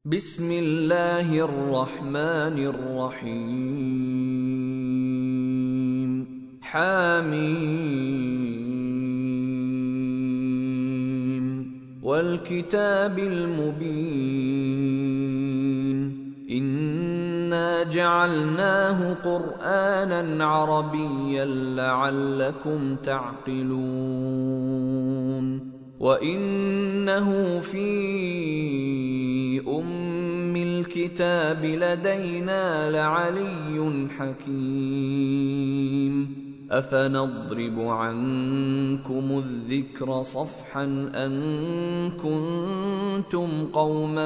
بسم الله الرحمن الرحيم حميم والكتاب المبين إنا جعلناه قرآنا عربيا لعلكم تعقلون وإنه في أم الكتاب لدينا لعلي حكيم أفنضرب عنكم الذكر صفحا أن كنتم قوما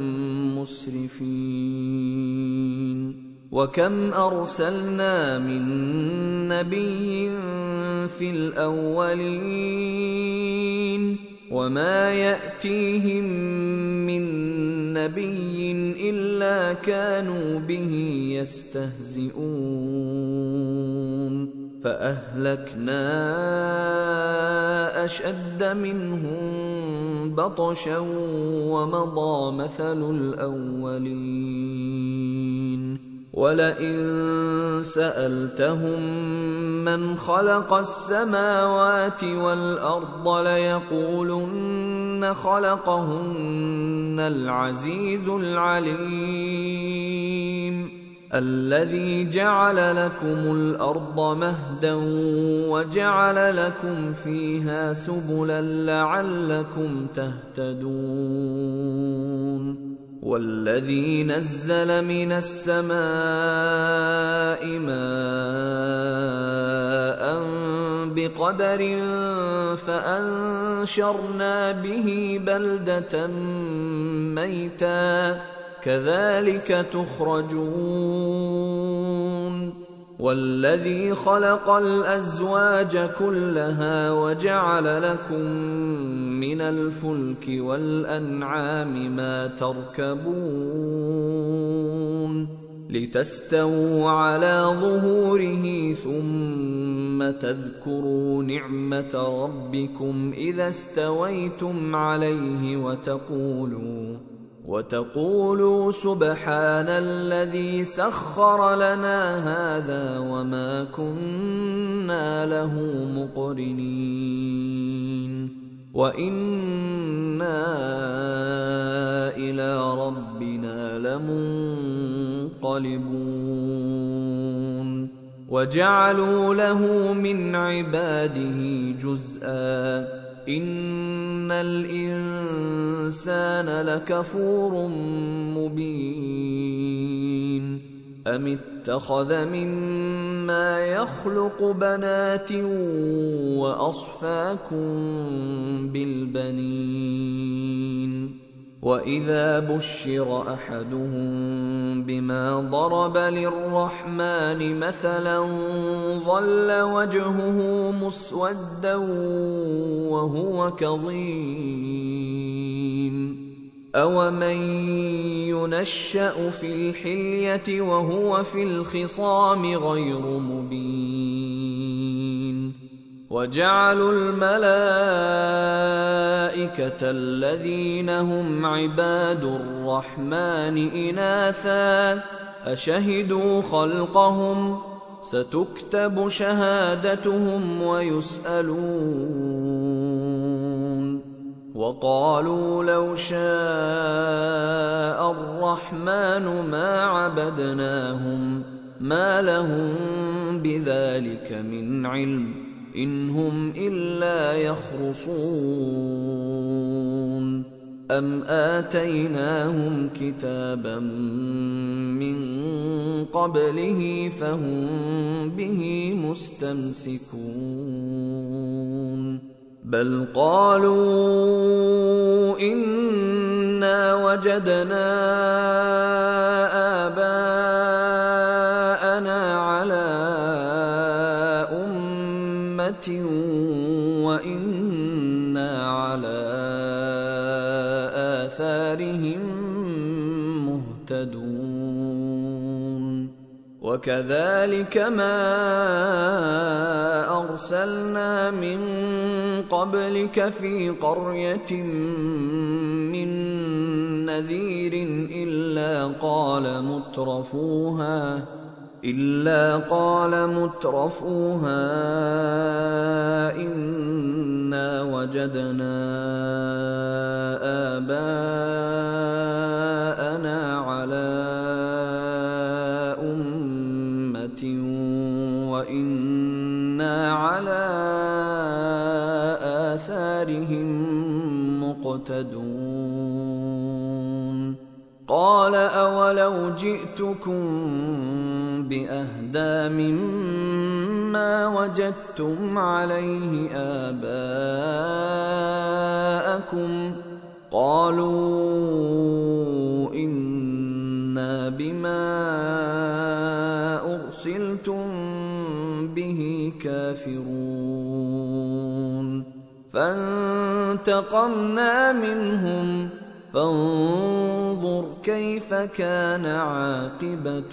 مسرفين وكم أرسلنا من نبي في الأولين وما يأتيهم من نبي إلا كانوا به يستهزئون فأهلكنا أشد منهم بطشا ومضى مثل الأولين ولئن سألتهم من خلق السماوات والأرض ليقولن خلقهن العزيز العليم الذي جعل لكم الأرض مهدا وجعل لكم فيها سبلا لعلكم تهتدون والذي نزل من السماء ماء بقدر فأنشرنا به بلدة ميتا كذلك تخرجون والذي خلق الأزواج كلها وجعل لكم من الفلك والأنعام ما تركبون لتستووا على ظهوره ثم تذكروا نعمة ربكم إذا استويتم عليه وتقولوا سبحان الذي سخر لنا هذا وما كنا له مقرنين وإنا إلى ربنا لمنقلبون وجعلوا له من عباده جزءا إن الإنسان لكفور مبين أم اتخذ مما يخلق بنات وأصفاكم بالبنين وإذا بشر أحدهم بما ضرب للرحمن مثلا ظل وجهه مسودا وهو كظيم أومن ينشأ في الحلية وهو في الخصام غير مبين وجعلوا الملائكة الذين هم عباد الرحمن إناثا أشهدوا خلقهم ستكتب شهادتهم ويسألون وقالوا لو شاء الرحمن ما عبدناهم ما لهم بذلك من علم إن هم إلا يخرصون أم آتيناهم كتابا من قبله فهم به مستمسكون بل قالوا إنا وجدنا آباءنا على وإنا على آثارهم مهتدون وكذلك ما أرسلنا من قبلك في قرية من نذير إلا قال مترفوها إنا وجدنا آباءنا على أمة وإنا على آثارهم مقتدون قال أولو جئتكم بأهدى مما وجدتم عليه آباءكم قالوا إنا بما أرسلتم به كافرون فانتقمنا منهم فانظر كيف كان عاقبة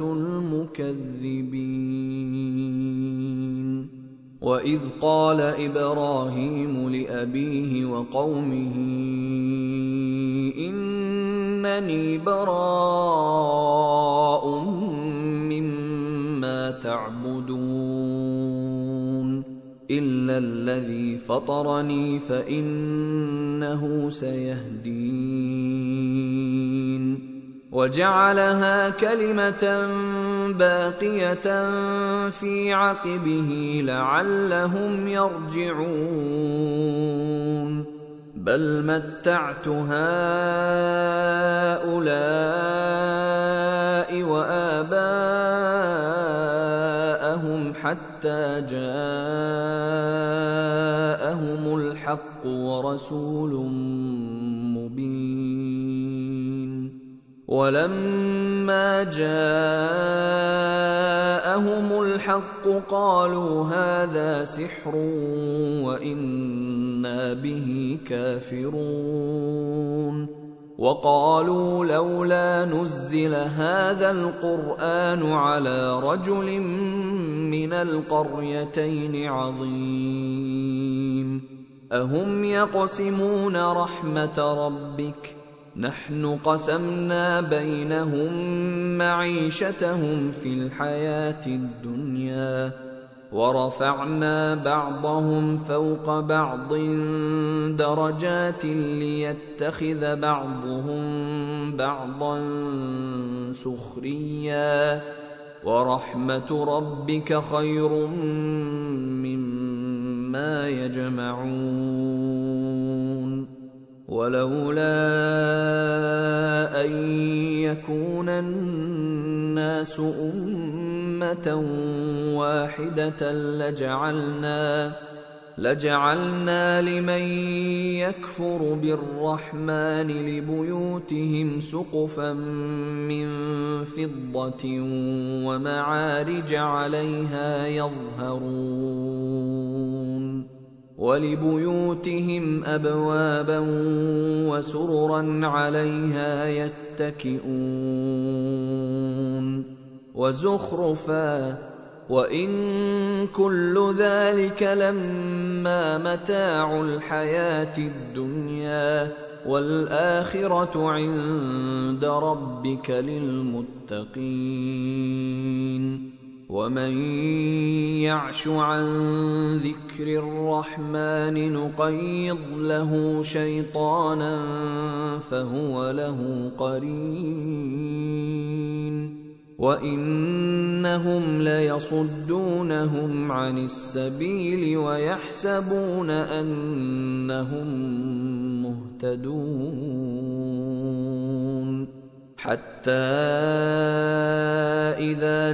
المكذبين وإذ قال إبراهيم لأبيه وقومه إنني براء مما تعبدون إلا الذي فطرني فإنه سيهدين وجعلها كلمة باقية في عقبه لعلهم يرجعون بل متعت هؤلاء وآباءهم حتى جاءهم الحق ورسول مبين ولما جاءهم الحق قالوا هذا سحر وإنا به كافرون وقالوا لولا نزل هذا القرآن على رجل من القريتين عظيم أهم يقسمون رحمة ربك نحن قسمنا بينهم معيشتهم في الحياة الدنيا ورفعنا بعضهم فوق بعض درجات ليتخذ بعضهم بعضا سخريا ورحمة ربك خير مما يجمعون ولولا أن يكون الناس أمة واحدة لجعلنا لمن يكفر بالرحمن لبيوتهم سقفا من فضة ومعارج عليها يظهرون ولبيوتهم أبوابا وسررا عليها يتكئون وزخرفا وإن كل ذلك لما متاع الحياة الدنيا والآخرة عند ربك للمتقين ومن يعش عن ذكر الرحمن نقيض له شيطانا فهو له قرين وإنهم ليصدونهم عن السبيل ويحسبون أنهم مهتدون حتى إذا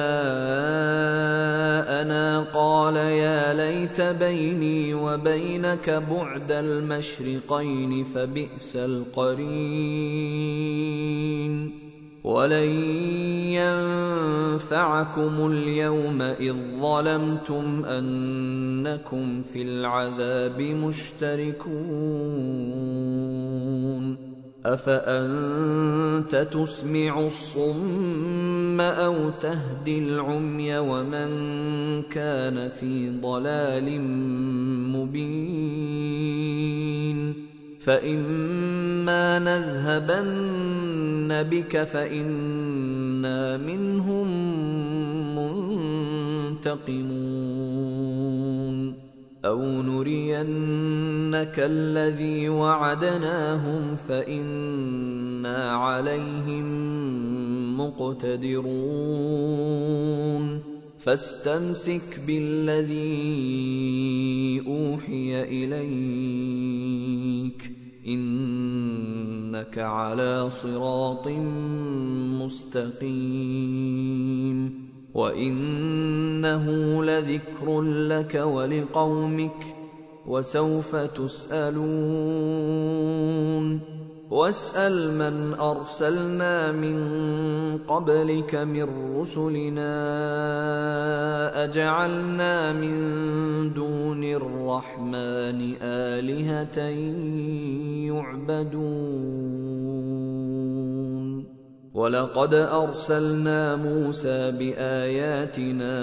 جاءنا قال يا ليت بيني وبينك بعد المشرقين فبئس القرين ولن ينفعكم اليوم إذ ظلمتم أنكم في العذاب مشتركون أفأنت تسمع الصم أو تهدي العمي ومن كان في ضلال مبين فإما نذهبن بك فإنا منهم منتقمون أو نرينك الذي وعدناهم فإنا عليهم مقتدرون فاستمسك بالذي أوحي إليك إنك على صراط مستقيم وإنه لذكر لك ولقومك وسوف تسألون واسأل من أرسلنا من قبلك من رسلنا أجعلنا من دون الرحمن آلهة يعبدون ولقد أرسلنا موسى بآياتنا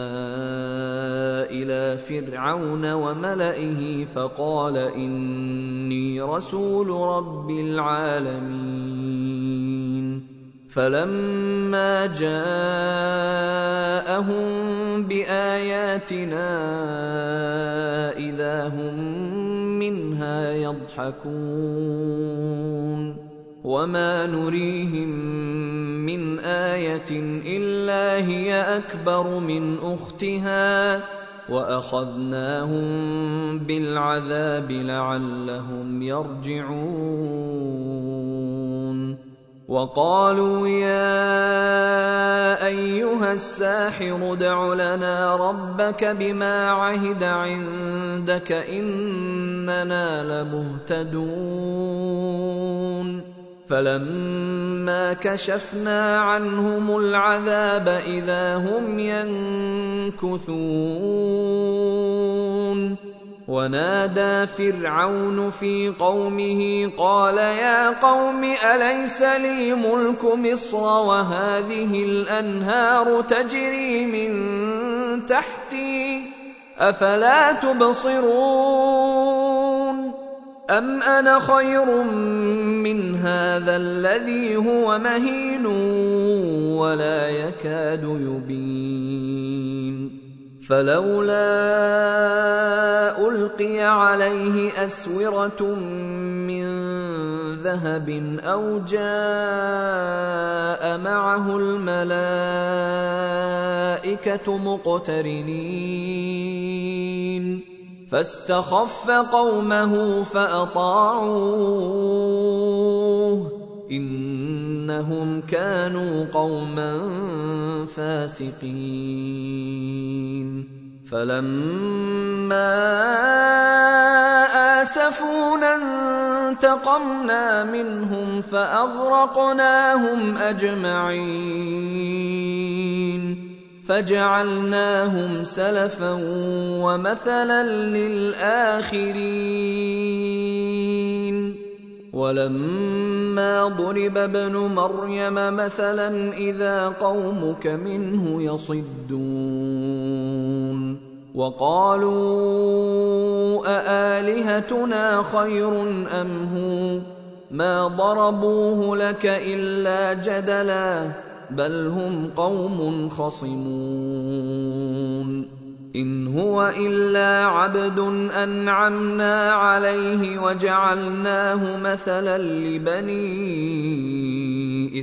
إلى فرعون وملئه فقال إني رسول رب العالمين فلما جاءهم بآياتنا إذا هم منها يضحكون وما نريهم من آية إلا هي أكبر من أختها وأخذناهم بالعذاب لعلهم يرجعون وقالوا يا أيها الساحر ادع لنا ربك بما عهد عندك إننا لمهتدون فلما كشفنا عنهم العذاب إذا هم ينكثون ونادى فرعون في قومه قال يا قوم أليس لي ملك مصر وهذه الأنهار تجري من تحتي أفلا تبصرون أم أنا خير من هذا الذي هو مهين ولا يكاد يبين فلولا ألقي عليه أسورة من ذهب أو جاء معه الملائكة مقترنين فاستخف قومه فأطاعوه إنهم كانوا قوما فاسقين فلما آسفونا انتقمنا منهم فأغرقناهم أجمعين فجعلناهم سلفا ومثلا للآخرين ولما ضرب ابن مريم مثلا إذا قومك منه يصدون وقالوا أآلهتنا خير أم هو ما ضربوه لك إلا جدلا بل هم قوم خصمون إن هو إلا عبد أنعمنا عليه وجعلناه مثلا لبني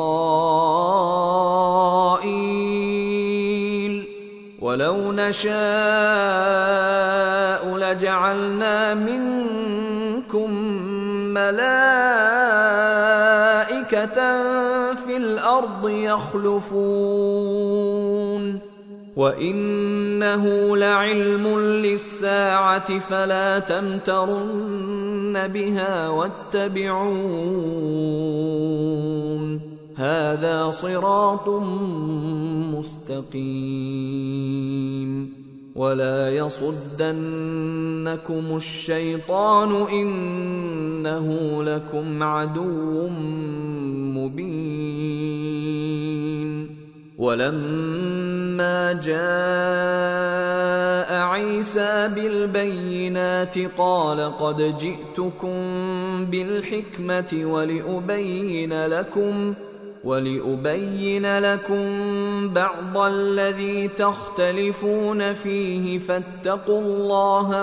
إسرائيل ولو نشاء لجعلنا منكم ملائكة في الأرض يخلفون وإنه لعلم للساعة فلا تمترن بها واتبعون هذا صراط مستقيم ولا يصدنكم الشيطان إنه إنه لكم عدو مبين. ولما جاء عيسى بالبينات قال قد جئتكم بالحكمة ولأبين لكم بعض الذي تختلفون فيه فاتقوا الله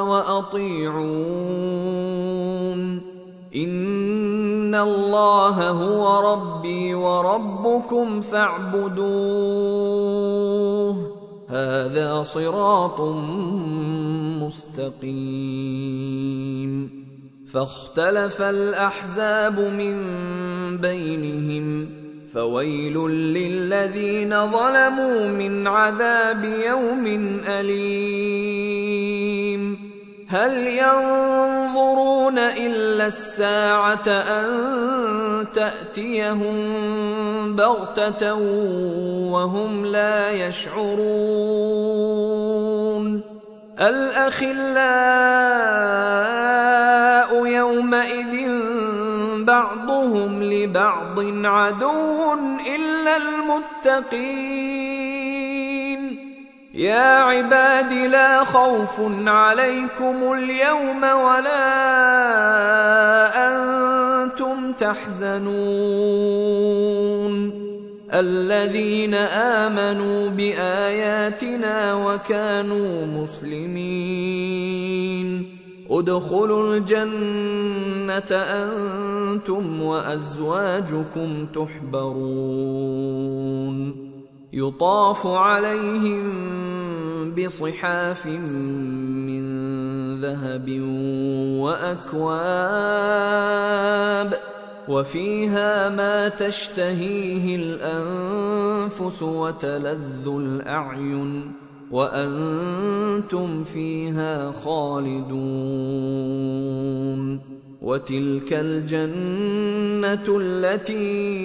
وأطيعون إن الله هو ربي وربكم فاعبدوه هذا صراط مستقيم. فاختلف الأحزاب من بينهم فويل للذين ظلموا من عذاب يوم أليم. هل ينظرون إلا الساعة أن تأتيهم بغتة وهم لا يشعرون. الأخلاء يومئذ بعضهم لبعض عدو إلا المتقين. يا عباد لا خوف عليكم اليوم ولا أنتم تحزنون الذين آمنوا بآياتنا وكانوا مسلمين ادخلوا الجنة أنتم وأزواجكم تحبرون يطاف عليهم بصحاف من ذهب وأكواب وفيها ما تشتهيه الأنفس وتلذ الأعين وأنتم فيها خالدون. وتلك الجنة التي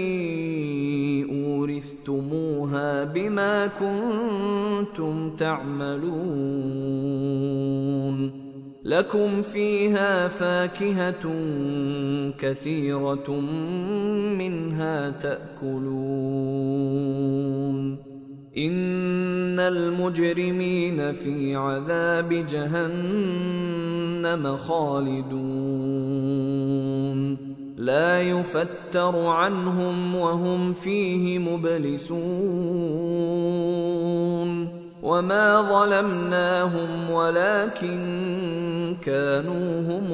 أورثتموها بما كنتم تعملون لكم فيها فاكهة كثيرة منها تأكلون. إن المجرمين في عذاب جهنم خالدون لا يفتر عنهم وهم فيه مبلسون. وما ظلمناهم ولكن كانوا هم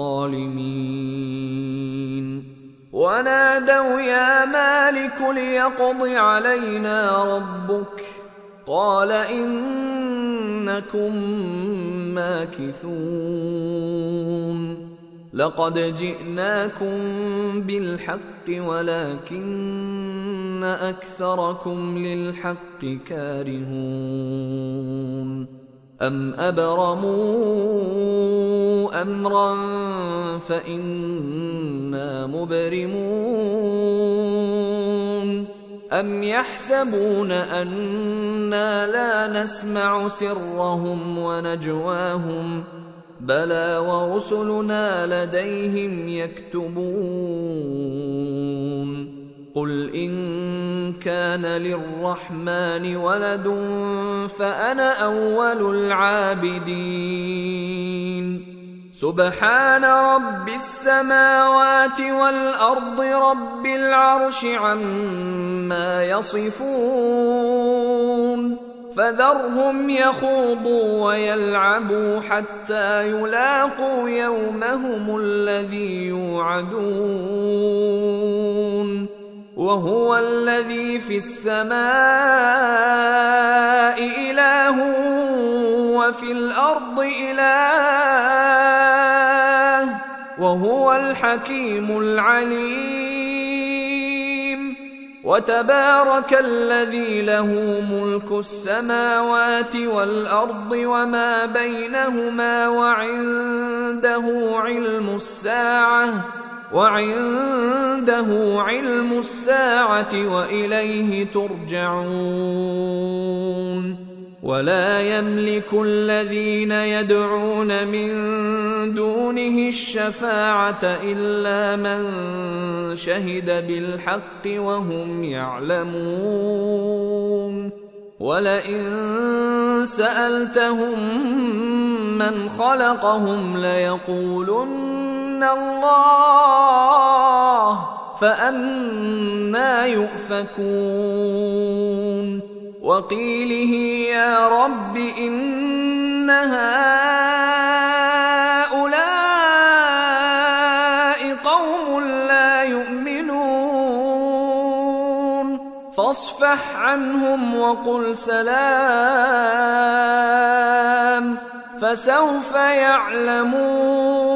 الظالمين. ونادوا يا مالك ليقض علينا ربك قال إنكم ماكثون. لقد جئناكم بالحق ولكن أكثركم للحق كارهون. أم أبرموا أمرا فإنا مبرمون. أم يحسبون أنا لا نسمع سرهم ونجواهم بلى ورسلنا لديهم يكتبون. قل إن كان للرحمن ولد فأنا أول العابدين. سبحان رب السماوات والأرض رب العرش عما يصفون. فذرهم يخوضوا ويلعبوا حتى يلاقوا يومهم الذي يوعدون. وهو الذي في السماء إله وفي الأرض إله وهو الحكيم العليم. وتبارك الذي له ملك السماوات والأرض وما بينهما وعنده علم الساعة وإليه ترجعون. ولا يملك الذين يدعون من دونه الشفاعة إلا من شهد بالحق وهم يعلمون ولئن سألتهم من خلقهم ليقولن الله فأنى يؤفكون وقيله يا رب إن هؤلاء قوم لا يؤمنون فاصفح عنهم وقل سلام فسوف يعلمون